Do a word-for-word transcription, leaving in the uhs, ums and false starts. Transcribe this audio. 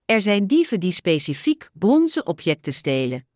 Er zijn dieven die specifiek bronzen objecten stelen.